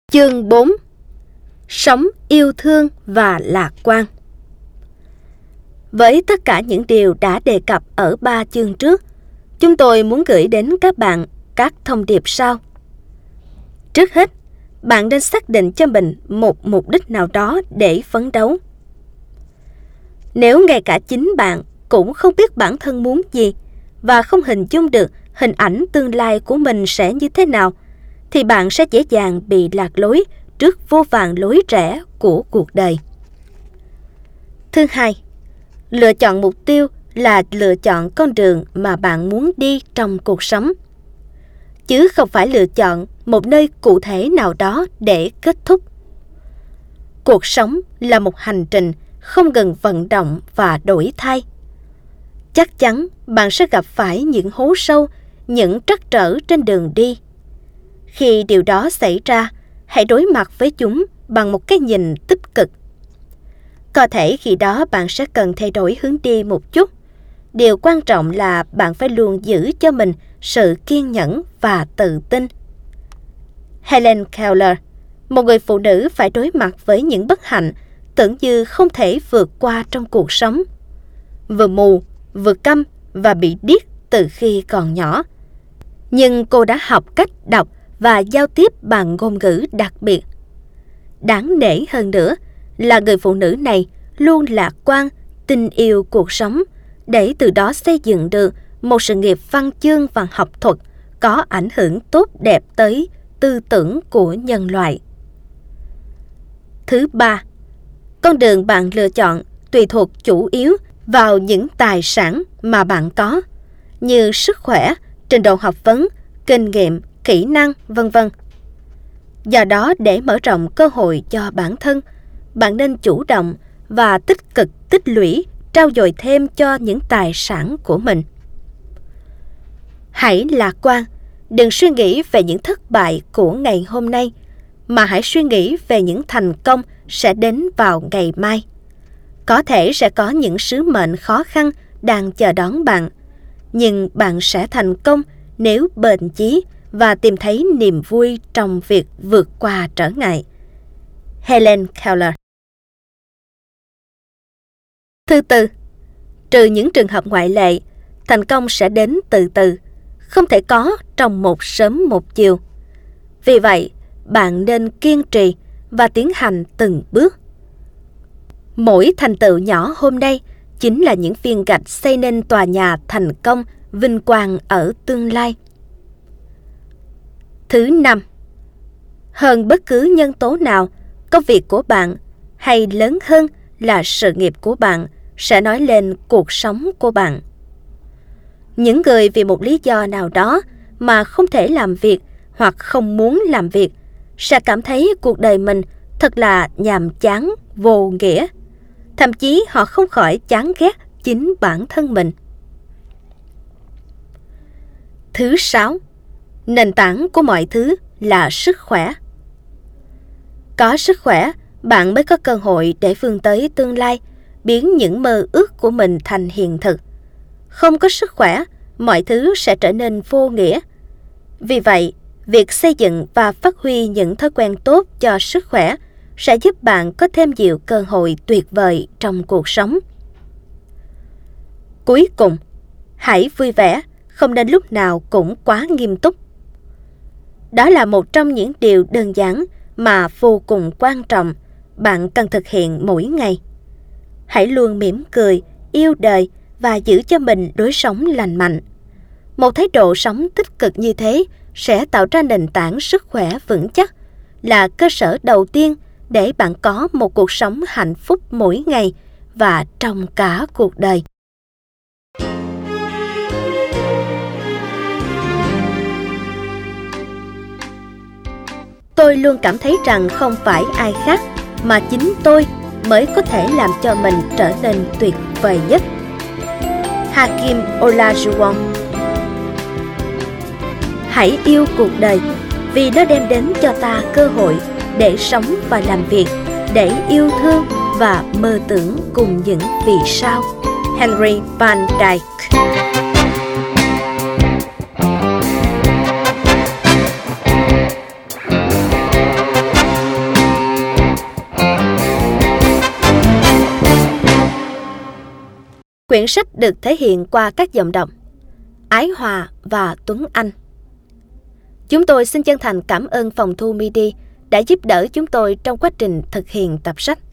Chương 4. Sống yêu thương và lạc quan. Với tất cả những điều đã đề cập ở 3 chương trước, chúng tôi muốn gửi đến các bạn các thông điệp sau. Trước hết, bạn nên xác định cho mình một mục đích nào đó để phấn đấu. Nếu ngay cả chính bạn cũng không biết bản thân muốn gì và không hình dung được hình ảnh tương lai của mình sẽ như thế nào, thì bạn sẽ dễ dàng bị lạc lối trước vô vàn lối rẽ của cuộc đời. Thứ hai, lựa chọn mục tiêu là lựa chọn con đường mà bạn muốn đi trong cuộc sống, chứ không phải lựa chọn một nơi cụ thể nào đó để kết thúc. Cuộc sống là một hành trình không ngừng vận động và đổi thay. Chắc chắn bạn sẽ gặp phải những hố sâu, những trắc trở trên đường đi. Khi điều đó xảy ra, hãy đối mặt với chúng bằng một cái nhìn tích cực. Có thể khi đó bạn sẽ cần thay đổi hướng đi một chút. Điều quan trọng là bạn phải luôn giữ cho mình sự kiên nhẫn và tự tin. Helen Keller, một người phụ nữ phải đối mặt với những bất hạnh tưởng như không thể vượt qua trong cuộc sống. Vừa mù, vừa câm và bị điếc từ khi còn nhỏ. Nhưng cô đã học cách đọc và giao tiếp bằng ngôn ngữ đặc biệt. Đáng nể hơn nữa là người phụ nữ này luôn lạc quan, tin yêu cuộc sống, để từ đó xây dựng được một sự nghiệp văn chương và học thuật có ảnh hưởng tốt đẹp tới tư tưởng của nhân loại. Thứ ba, con đường bạn lựa chọn tùy thuộc chủ yếu vào những tài sản mà bạn có, như sức khỏe, trình độ học vấn, kinh nghiệm, kỹ năng, vân vân. Do đó, để mở rộng cơ hội cho bản thân, bạn nên chủ động và tích cực tích lũy, trau dồi thêm cho những tài sản của mình. Hãy lạc quan, đừng suy nghĩ về những thất bại của ngày hôm nay, mà hãy suy nghĩ về những thành công sẽ đến vào ngày mai. Có thể sẽ có những sứ mệnh khó khăn đang chờ đón bạn, nhưng bạn sẽ thành công nếu bền chí và tìm thấy niềm vui trong việc vượt qua trở ngại. Helen Keller. Thứ tư, trừ những trường hợp ngoại lệ, thành công sẽ đến từ từ, không thể có trong một sớm một chiều. Vì vậy, bạn nên kiên trì và tiến hành từng bước. Mỗi thành tựu nhỏ hôm nay chính là những viên gạch xây nên tòa nhà thành công, vinh quang ở tương lai. Thứ năm, hơn bất cứ nhân tố nào, công việc của bạn, hay lớn hơn là sự nghiệp của bạn, sẽ nói lên cuộc sống của bạn. Những người vì một lý do nào đó mà không thể làm việc hoặc không muốn làm việc sẽ cảm thấy cuộc đời mình thật là nhàm chán, vô nghĩa. Thậm chí họ không khỏi chán ghét chính bản thân mình. Thứ sáu, nền tảng của mọi thứ là sức khỏe. Có sức khỏe, bạn mới có cơ hội để vươn tới tương lai, biến những mơ ước của mình thành hiện thực. Không có sức khỏe, mọi thứ sẽ trở nên vô nghĩa. Vì vậy, việc xây dựng và phát huy những thói quen tốt cho sức khỏe sẽ giúp bạn có thêm nhiều cơ hội tuyệt vời trong cuộc sống. Cuối cùng, hãy vui vẻ, không nên lúc nào cũng quá nghiêm túc. Đó là một trong những điều đơn giản mà vô cùng quan trọng bạn cần thực hiện mỗi ngày. Hãy luôn mỉm cười, yêu đời và giữ cho mình lối sống lành mạnh. Một thái độ sống tích cực như thế sẽ tạo ra nền tảng sức khỏe vững chắc, là cơ sở đầu tiên để bạn có một cuộc sống hạnh phúc mỗi ngày và trong cả cuộc đời. Tôi luôn cảm thấy rằng không phải ai khác mà chính tôi mới có thể làm cho mình trở nên tuyệt vời nhất. Hakeem Olajuwon. Hãy yêu cuộc đời vì nó đem đến cho ta cơ hội để sống và làm việc, để yêu thương và mơ tưởng cùng những vì sao. Henry Van Dyke. Quyển sách được thể hiện qua các giọng đọc Ái Hòa và Tuấn Anh. Chúng tôi xin chân thành cảm ơn phòng thu MIDI đã giúp đỡ chúng tôi trong quá trình thực hiện tập sách.